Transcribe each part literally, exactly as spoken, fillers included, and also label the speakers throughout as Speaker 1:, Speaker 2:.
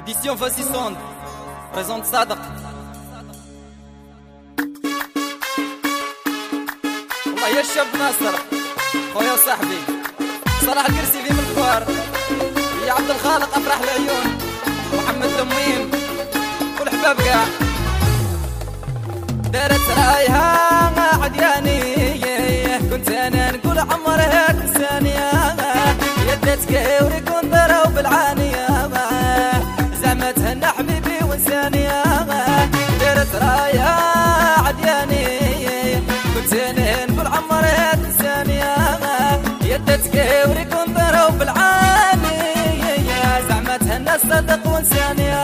Speaker 1: Édition Fascisonde présente Sadaq. والله يا الشاب ناصر خويا وصاحبي صلاح الكرسي في من الكوار، يا عبد الخالق افراح العيون، محمد دميم والحباب كاع. دارت رايها عدياني كنت انا نقول عمرها ثانيه، يدتك وريكون ضروا بالعانيه زعما تهنى حبيبي وانسانيه. دارت رايها عدياني كنت انا نقول عمرها ثانيه، يدتك وريكون ضروا بالعانيه زعما تهنى صدق وانسانيه.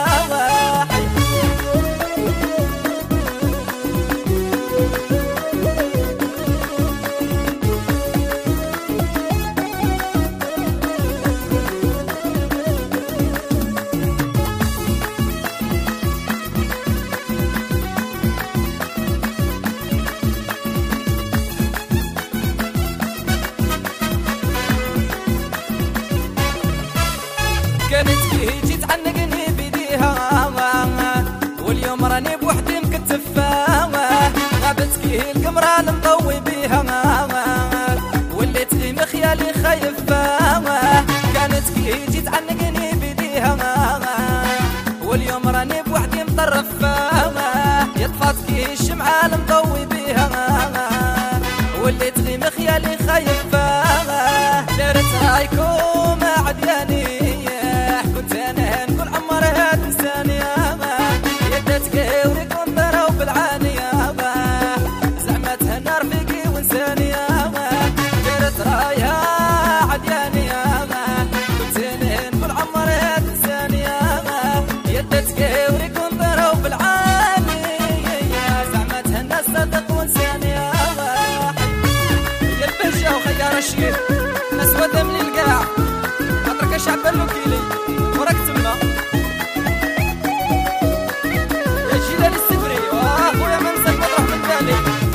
Speaker 1: كانت كي جيت عنقني بيديها واليوم راني بوحدي مكتفة، غابت كي القمرة مضوي بيها وليت لي مخيالي خايفة. كانت كي جيت عنقني بيديها واليوم راني بوحدي مطرفة، يطفات كي الشمعة مضوي بيها وليت لي مخيالي خايفة. دارت رايكم عدياني كنت انا نقول عمرها ثانيه، يدتك وريكون ضروا بالعانيه زعما تهنى رفيقي وانسانيه. دارت رايها عدياني كنت انا نقول عمرها ثانيه، يدتك وريكون ضروا بالعانيه زعما تهنى صدق وانسانيه. يا البهجه وخيار الشيخ مسوده من القاع خاطرك شعب الوكيلي وراك تما يا جيلان السفري واخويا ما نساك مطرح من بالي.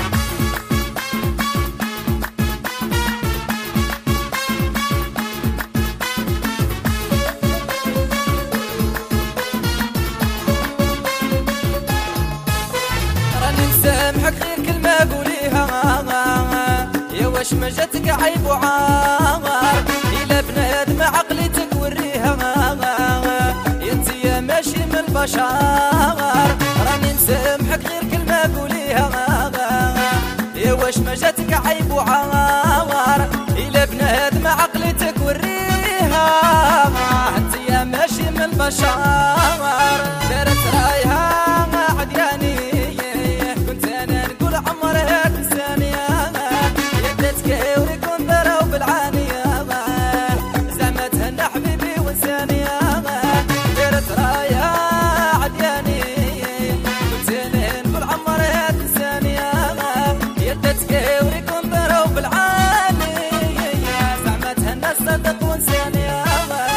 Speaker 1: راني مسامحك غير كلمة قوليها يا واش ما جاتك عيب وعار، إلا بنادم عقليتك وريها يا انت يا ماشي من البشر. راني مسامحك غير كلمة قوليها يا واش ما جاتك عيب وعار، إلا بنادم عقليتك وريها انت يا ماشي من البشر. دارت رايها عدياني كنت انا نقول عمرها ثانيه، يدتك وريكون ضروا بالعانيه زعما تهنى حبيبي وانسانيه. دارت رايها عدياني كنت انا نقول عمرها ثانيه، يدتك وريكون ضروا بالعانيه زعما تهنى صدق وانسانيه.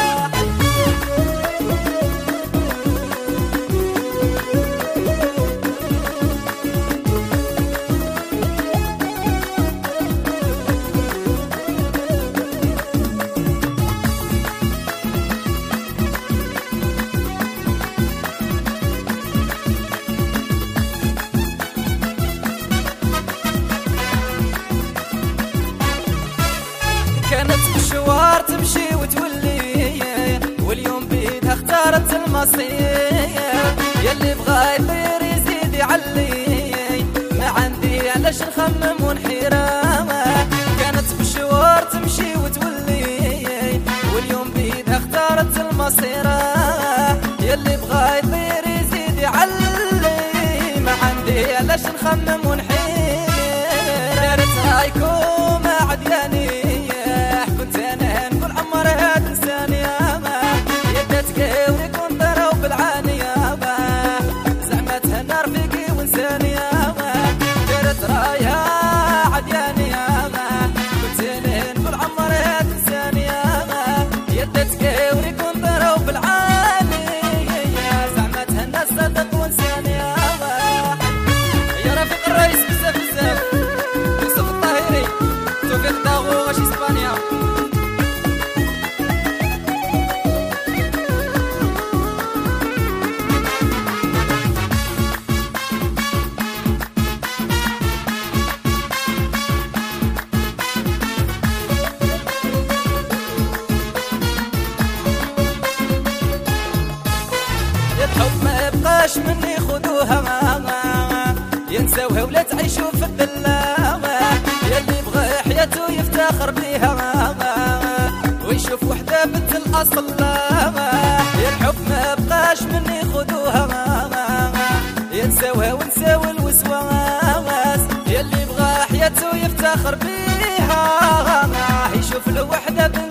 Speaker 1: كانت مشوار تمشي وتولي واليوم بيدها اختارت المصير، يلي بغا يطير يزيد يعلي ما عندي علاش نخمم ونحيرة. كانت مشوار تمشي وتولي واليوم بيدها اختارت المصير، يلي بغا يطير يزيد يعلي ما عندي علاش نخمم ونحير. دارت رايكم عدياني كنت انا نقول عمرها ثانيه، يدتك وريكون ضروا بالعانيه زعما تهنى رفيقي وانسانيه. دارت رايها عدياني كنت انا نقول عمرها ثانيه، يدتك وريكون ضروا بالعانيه زعما تهنى صدق وانسانيه. يا رفيق الرئيس بزاف بزاف يوسف الطاهري توفيق داغو واش اسبانيا. بقاش مني خذوها، ينسوها ولا تعيشوا في الدلامة، يلي بغى حياته يفتخر بيها ويشوف وحدة بنت الأصل. يا الحب ما بقاش مني خذوها، ينسوها ونساوي الوسواس، يلي بغى حياته يفتخر بيها يشوف له وحدة بنت